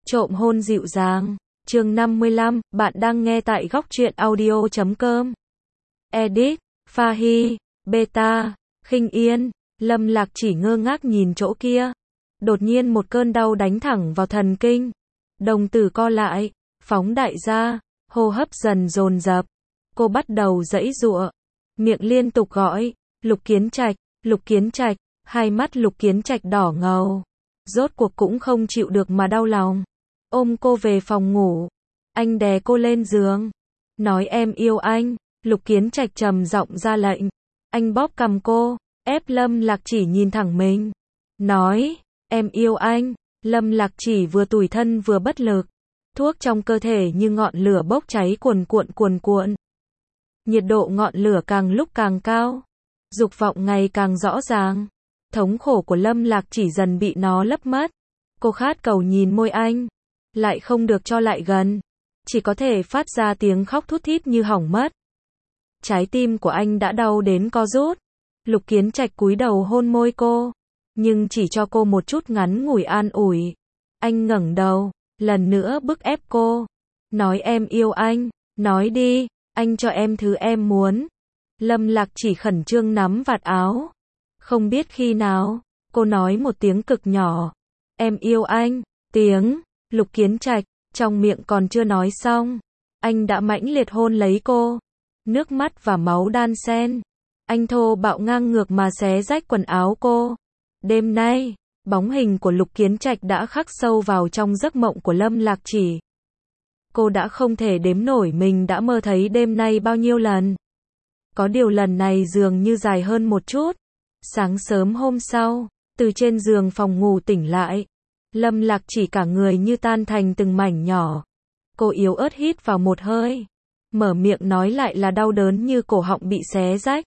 Trộm hôn dịu dàng. Chương 55, bạn đang nghe tại góc truyện audio.com. Edit, Fahy, Beta, Khinh Yên. Lâm Lạc Chỉ ngơ ngác nhìn chỗ kia. Đột nhiên một cơn đau đánh thẳng vào thần kinh. Đồng tử co lại, phóng đại ra, hô hấp dần dồn dập. Cô bắt đầu giãy giụa, miệng liên tục gọi, Lục Kiến Trạch, Lục Kiến Trạch. Hai mắt Lục Kiến Trạch đỏ ngầu. Rốt cuộc cũng không chịu được mà đau lòng. Ôm cô về phòng ngủ. Anh đè cô lên giường. Nói em yêu anh. Lục Kiến Trạch trầm giọng ra lệnh. Anh bóp cằm cô, ép Lâm Lạc Chỉ nhìn thẳng mình. Nói, em yêu anh. Lâm Lạc Chỉ vừa tủi thân vừa bất lực. Thuốc trong cơ thể như ngọn lửa bốc cháy cuồn cuộn. Nhiệt độ ngọn lửa càng lúc càng cao. Dục vọng ngày càng rõ ràng. Thống khổ của Lâm Lạc Chỉ dần bị nó lấp mất. Cô khát cầu nhìn môi anh. Lại không được cho lại gần. Chỉ có thể phát ra tiếng khóc thút thít như hỏng mất. Trái tim của anh đã đau đến co rút. Lục Kiến Trạch cúi đầu hôn môi cô. Nhưng chỉ cho cô một chút ngắn ngủi an ủi. Anh ngẩng đầu, lần nữa bức ép cô. Nói em yêu anh. Nói đi, anh cho em thứ em muốn. Lâm Lạc Chỉ khẩn trương nắm vạt áo. Không biết khi nào, cô nói một tiếng cực nhỏ. Em yêu anh. Tiếng Lục Kiến Trạch, trong miệng còn chưa nói xong. Anh đã mãnh liệt hôn lấy cô. Nước mắt và máu đan xen. Anh thô bạo ngang ngược mà xé rách quần áo cô. Đêm nay, bóng hình của Lục Kiến Trạch đã khắc sâu vào trong giấc mộng của Lâm Lạc Chỉ. Cô đã không thể đếm nổi mình đã mơ thấy đêm nay bao nhiêu lần. Có điều lần này dường như dài hơn một chút. Sáng sớm hôm sau, từ trên giường phòng ngủ tỉnh lại. Lâm Lạc Chỉ cả người như tan thành từng mảnh nhỏ. Cô yếu ớt hít vào một hơi. Mở miệng nói lại là đau đớn như cổ họng bị xé rách.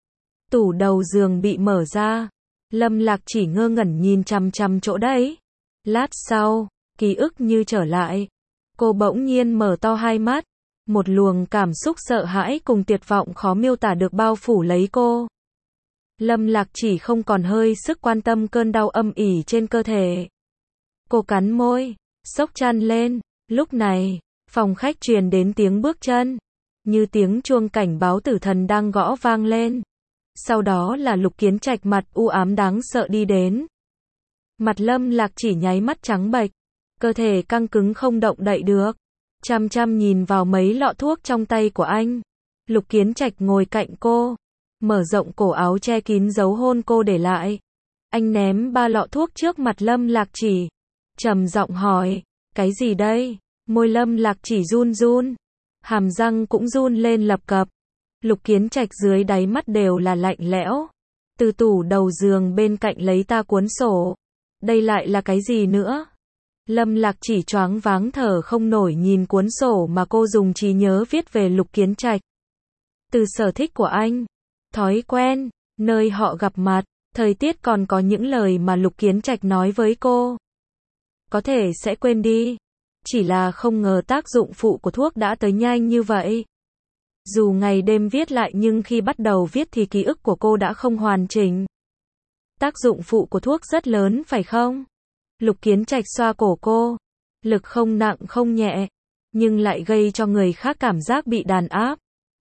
Tủ đầu giường bị mở ra. Lâm Lạc Chỉ ngơ ngẩn nhìn chằm chằm chỗ đấy. Lát sau, ký ức như trở lại. Cô bỗng nhiên mở to hai mắt. Một luồng cảm xúc sợ hãi cùng tuyệt vọng khó miêu tả được bao phủ lấy cô. Lâm Lạc Chỉ không còn hơi sức quan tâm cơn đau âm ỉ trên cơ thể. Cô cắn môi, xốc chăn lên. Lúc này, phòng khách truyền đến tiếng bước chân. Như tiếng chuông cảnh báo tử thần đang gõ vang lên. Sau đó là Lục Kiến Trạch mặt u ám đáng sợ đi đến. Mặt Lâm Lạc Chỉ nháy mắt trắng bệch. Cơ thể căng cứng không động đậy được. Chăm chăm nhìn vào mấy lọ thuốc trong tay của anh. Lục Kiến Trạch ngồi cạnh cô. Mở rộng cổ áo che kín dấu hôn cô để lại. Anh ném 3 lọ thuốc trước mặt Lâm Lạc Chỉ. Trầm giọng hỏi, cái gì đây? Môi Lâm Lạc Chỉ run run. Hàm răng cũng run lên lập cập. Lục Kiến Trạch dưới đáy mắt đều là lạnh lẽo. Từ tủ đầu giường bên cạnh lấy ta cuốn sổ. Đây lại là cái gì nữa? Lâm Lạc Chỉ choáng váng thở không nổi nhìn cuốn sổ mà cô dùng trí nhớ viết về Lục Kiến Trạch. Từ sở thích của anh, thói quen, nơi họ gặp mặt, thời tiết còn có những lời mà Lục Kiến Trạch nói với cô. Có thể sẽ quên đi. Chỉ là không ngờ tác dụng phụ của thuốc đã tới nhanh như vậy. Dù ngày đêm viết lại nhưng khi bắt đầu viết thì ký ức của cô đã không hoàn chỉnh. Tác dụng phụ của thuốc rất lớn phải không? Lục Kiến Trạch xoa cổ cô. Lực không nặng không nhẹ. Nhưng lại gây cho người khác cảm giác bị đàn áp.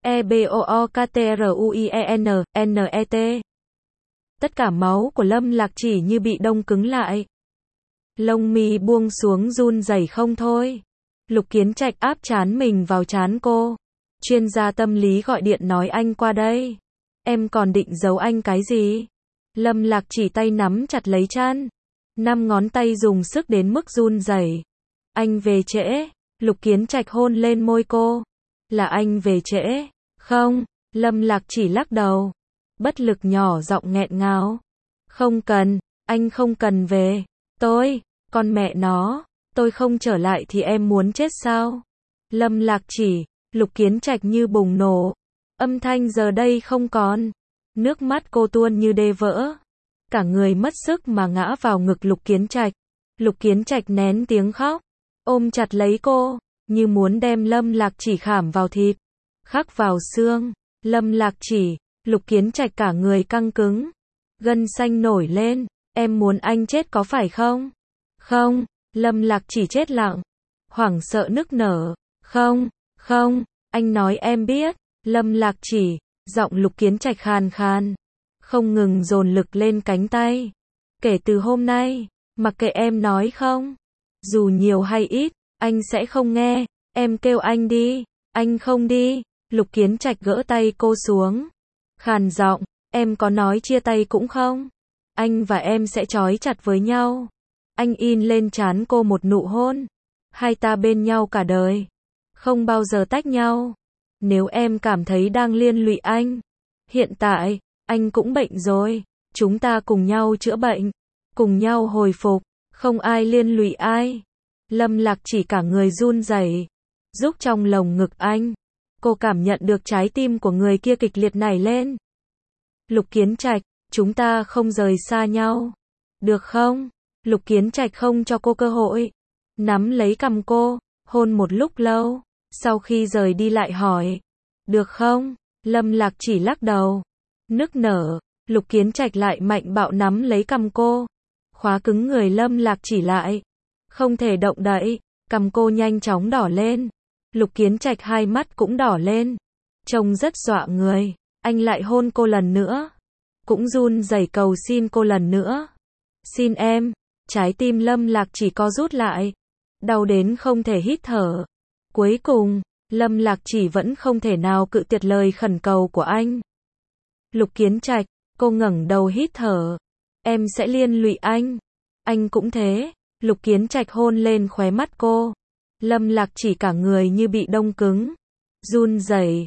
EBOOKTRUIENNET. Tất cả máu của Lâm Lạc Chỉ như bị đông cứng lại. Lông mi buông xuống run rẩy không thôi. Lục Kiến Trạch áp trán mình vào trán cô. Chuyên gia tâm lý gọi điện nói anh qua đây. Em còn định giấu anh cái gì? Lâm Lạc Chỉ tay nắm chặt lấy chăn. 5 ngón tay dùng sức đến mức run rẩy. Anh về trễ. Lục Kiến Trạch hôn lên môi cô. Là anh về trễ. Không. Lâm Lạc Chỉ lắc đầu. Bất lực nhỏ giọng nghẹn ngào. Không cần. Anh không cần về. Con mẹ nó. Tôi không trở lại thì em muốn chết sao? Lâm Lạc Chỉ. Lục Kiến Trạch như bùng nổ. Âm thanh giờ đây không còn. Nước mắt cô tuôn như đê vỡ. Cả người mất sức mà ngã vào ngực Lục Kiến Trạch. Lục Kiến Trạch nén tiếng khóc. Ôm chặt lấy cô. Như muốn đem Lâm Lạc Chỉ khảm vào thịt. Khắc vào xương. Lâm Lạc Chỉ. Lục Kiến Trạch cả người căng cứng. Gân xanh nổi lên. Em muốn anh chết có phải không? Không. Lâm Lạc Chỉ chết lặng, hoảng sợ nức nở. Không, không, anh nói em biết. Lâm Lạc Chỉ, giọng Lục Kiến Trạch khàn khàn, không ngừng dồn lực lên cánh tay. Kể từ hôm nay, mặc kệ em nói không, dù nhiều hay ít, anh sẽ không nghe. Em kêu anh đi, anh không đi. Lục Kiến Trạch gỡ tay cô xuống, khàn giọng, em có nói chia tay cũng không. Anh và em sẽ trói chặt với nhau. Anh in lên trán cô một nụ hôn. Hai ta bên nhau cả đời, không bao giờ tách nhau. Nếu em cảm thấy đang liên lụy anh, hiện tại, anh cũng bệnh rồi. Chúng ta cùng nhau chữa bệnh, cùng nhau hồi phục, không ai liên lụy ai. Lâm Lạc Chỉ cả người run rẩy, rúc trong lồng ngực anh. Cô cảm nhận được trái tim của người kia kịch liệt nảy lên. Lục Kiến Trạch, chúng ta không rời xa nhau, được không? Lục Kiến Trạch không cho cô cơ hội, nắm lấy cằm cô, hôn một lúc lâu, sau khi rời đi lại hỏi, được không? Lâm Lạc Chỉ lắc đầu, nức nở. Lục Kiến Trạch lại mạnh bạo nắm lấy cằm cô, khóa cứng người Lâm Lạc Chỉ lại, không thể động đậy. Cằm cô nhanh chóng đỏ lên, Lục Kiến Trạch hai mắt cũng đỏ lên, trông rất dọa người. Anh lại hôn cô lần nữa, cũng run rẩy cầu xin cô lần nữa. Xin em. Trái tim Lâm Lạc Chỉ co rút lại, đau đến không thể hít thở. Cuối cùng, Lâm Lạc Chỉ vẫn không thể nào cự tuyệt lời khẩn cầu của anh. Lục Kiến Trạch, cô ngẩng đầu hít thở. Em sẽ liên lụy anh. Anh cũng thế. Lục Kiến Trạch hôn lên khóe mắt cô. Lâm Lạc Chỉ cả người như bị đông cứng, run rẩy.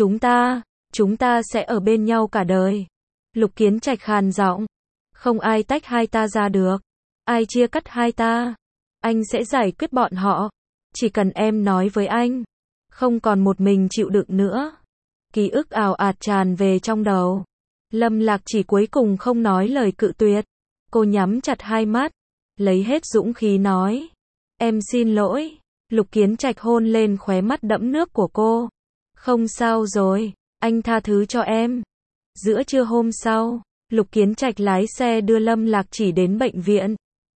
Chúng ta sẽ ở bên nhau cả đời. Lục Kiến Trạch khàn giọng, không ai tách hai ta ra được. Ai chia cắt hai ta, anh sẽ giải quyết bọn họ. Chỉ cần em nói với anh, không còn một mình chịu đựng nữa. Ký ức ào ạt tràn về trong đầu. Lâm Lạc Chỉ cuối cùng không nói lời cự tuyệt. Cô nhắm chặt hai mắt, lấy hết dũng khí nói, em xin lỗi. Lục Kiến Trạch hôn lên khóe mắt đẫm nước của cô. Không sao rồi, anh tha thứ cho em. Giữa trưa hôm sau, Lục Kiến Trạch lái xe đưa Lâm Lạc Chỉ đến bệnh viện.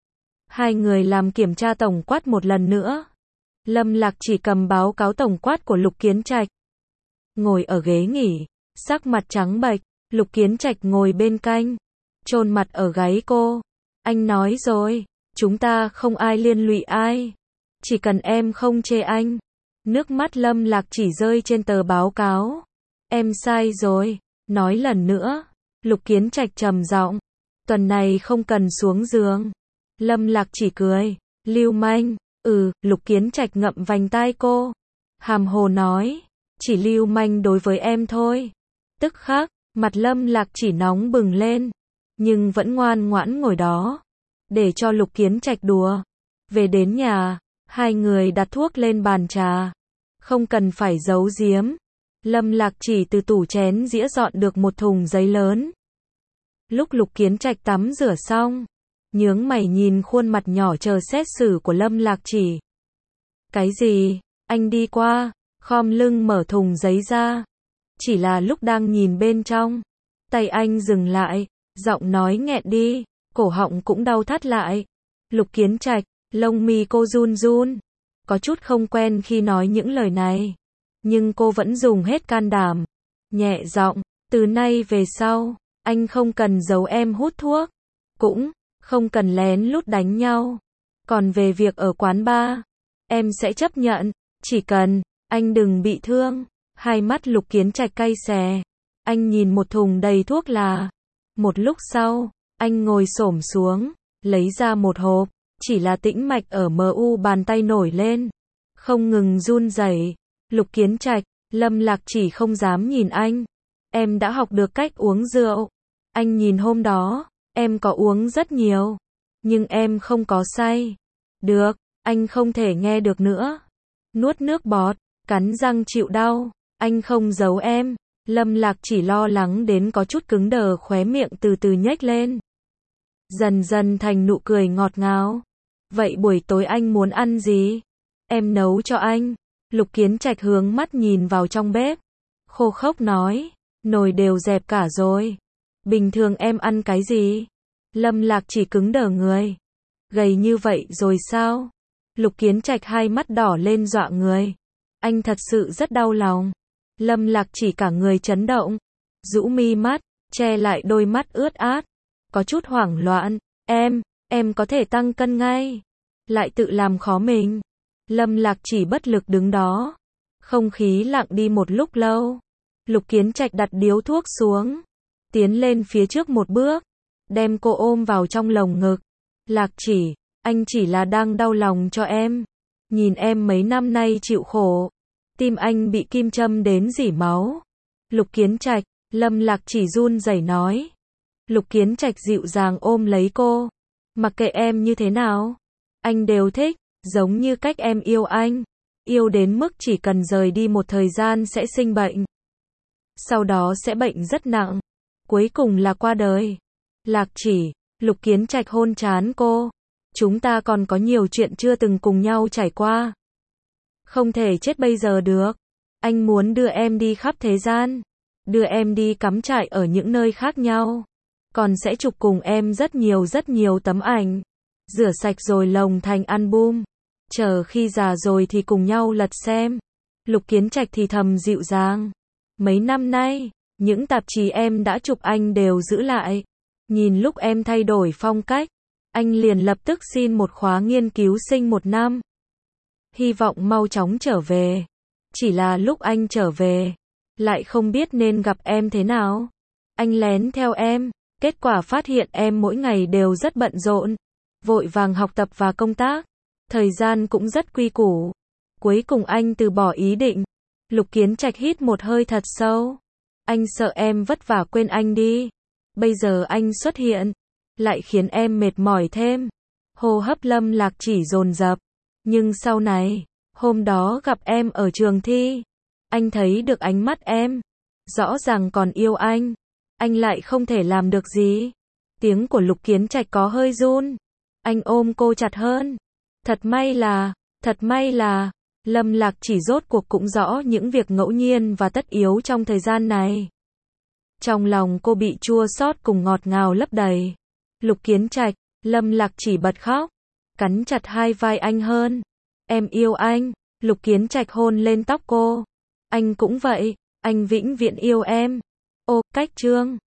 Hai người làm kiểm tra tổng quát một lần nữa. Lâm Lạc Chỉ cầm báo cáo tổng quát của Lục Kiến Trạch, ngồi ở ghế nghỉ, sắc mặt trắng bệch. Lục Kiến Trạch ngồi bên cạnh, chôn mặt ở gáy cô. Anh nói rồi, chúng ta không ai liên lụy ai. Chỉ cần em không chê anh. Nước mắt Lâm Lạc Chỉ rơi trên tờ báo cáo. Em sai rồi, nói lần nữa. Lục Kiến Trạch trầm giọng, tuần này không cần xuống giường. Lâm Lạc Chỉ cười, lưu manh. Lục Kiến Trạch ngậm vành tai cô, hàm hồ nói, chỉ lưu manh đối với em thôi. Tức khắc, mặt Lâm Lạc Chỉ nóng bừng lên, nhưng vẫn ngoan ngoãn ngồi đó, để cho Lục Kiến Trạch đùa. Về đến nhà, hai người đặt thuốc lên bàn trà, không cần phải giấu giếm. Lâm Lạc Chỉ từ tủ chén dĩa dọn được một thùng giấy lớn. Lúc Lục Kiến Trạch tắm rửa xong, nhướng mày nhìn khuôn mặt nhỏ chờ xét xử của Lâm Lạc Chỉ. Cái gì? Anh đi qua, khom lưng mở thùng giấy ra. Chỉ là lúc đang nhìn bên trong, tay anh dừng lại, giọng nói nghẹn đi, cổ họng cũng đau thắt lại. Lục Kiến Trạch, lông mi cô run run, có chút không quen khi nói những lời này, nhưng cô vẫn dùng hết can đảm, nhẹ giọng, từ nay về sau, anh không cần giấu em hút thuốc, cũng không cần lén lút đánh nhau. Còn về việc ở quán bar, em sẽ chấp nhận, chỉ cần anh đừng bị thương. Hai mắt Lục Kiến Trạch cay xè. Anh nhìn một thùng đầy thuốc lá. Một lúc sau, anh ngồi xổm xuống, lấy ra một hộp, chỉ là tĩnh mạch ở mu bàn tay nổi lên, không ngừng run rẩy. Lục Kiến Trạch, Lâm Lạc Chỉ không dám nhìn anh. Em đã học được cách uống rượu. Anh nhìn hôm đó, em có uống rất nhiều, nhưng em không có say. Được, anh không thể nghe được nữa. Nuốt nước bọt, cắn răng chịu đau. Anh không giấu em. Lâm Lạc Chỉ lo lắng đến có chút cứng đờ, khóe miệng từ từ nhếch lên, dần dần thành nụ cười ngọt ngào. Vậy buổi tối anh muốn ăn gì? Em nấu cho anh. Lục Kiến Trạch hướng mắt nhìn vào trong bếp, khô khốc nói, nồi đều dẹp cả rồi. Bình thường em ăn cái gì? Lâm Lạc Chỉ cứng đờ người. Gầy như vậy rồi sao? Lục Kiến Trạch hai mắt đỏ lên dọa người. Anh thật sự rất đau lòng. Lâm Lạc Chỉ cả người chấn động, rũ mi mắt, che lại đôi mắt ướt át, có chút hoảng loạn. Em có thể tăng cân ngay. Lại tự làm khó mình. Lâm Lạc Chỉ bất lực đứng đó. Không khí lặng đi một lúc lâu. Lục Kiến Trạch đặt điếu thuốc xuống, tiến lên phía trước một bước, đem cô ôm vào trong lồng ngực. Lạc Chỉ, anh chỉ là đang đau lòng cho em. Nhìn em mấy năm nay chịu khổ, tim anh bị kim châm đến rỉ máu. Lục Kiến Trạch, Lâm Lạc Chỉ run rẩy nói. Lục Kiến Trạch dịu dàng ôm lấy cô. Mặc kệ em như thế nào, anh đều thích, giống như cách em yêu anh. Yêu đến mức chỉ cần rời đi một thời gian sẽ sinh bệnh. Sau đó sẽ bệnh rất nặng. Cuối cùng là qua đời. Lạc Chỉ, Lục Kiến Trạch hôn trán cô. Chúng ta còn có nhiều chuyện chưa từng cùng nhau trải qua. Không thể chết bây giờ được. Anh muốn đưa em đi khắp thế gian. Đưa em đi cắm trại ở những nơi khác nhau. Còn sẽ chụp cùng em rất nhiều tấm ảnh. Rửa sạch rồi lồng thành album. Chờ khi già rồi thì cùng nhau lật xem. Lục Kiến Trạch thì thầm dịu dàng. Mấy năm nay, những tạp chí em đã chụp anh đều giữ lại. Nhìn lúc em thay đổi phong cách, anh liền lập tức xin một khóa nghiên cứu sinh 1 năm. Hy vọng mau chóng trở về. Chỉ là lúc anh trở về, lại không biết nên gặp em thế nào. Anh lén theo em, kết quả phát hiện em mỗi ngày đều rất bận rộn, vội vàng học tập và công tác, thời gian cũng rất quy củ. Cuối cùng anh từ bỏ ý định. Lục Kiến Trạch hít một hơi thật sâu. Anh sợ em vất vả quên anh đi. Bây giờ anh xuất hiện, lại khiến em mệt mỏi thêm. Hô hấp Lâm Lạc Chỉ dồn dập. Nhưng sau này, hôm đó gặp em ở trường thi, anh thấy được ánh mắt em. Rõ ràng còn yêu anh lại không thể làm được gì. Tiếng của Lục Kiến Trạch có hơi run. Anh ôm cô chặt hơn. Thật may là, Lâm Lạc Chỉ rốt cuộc cũng rõ những việc ngẫu nhiên và tất yếu trong thời gian này. Trong lòng cô bị chua xót cùng ngọt ngào lấp đầy. Lục Kiến Trạch, Lâm Lạc Chỉ bật khóc, cắn chặt hai vai anh hơn. Em yêu anh. Lục Kiến Trạch hôn lên tóc cô. Anh cũng vậy, anh vĩnh viễn yêu em. Ô, cách chương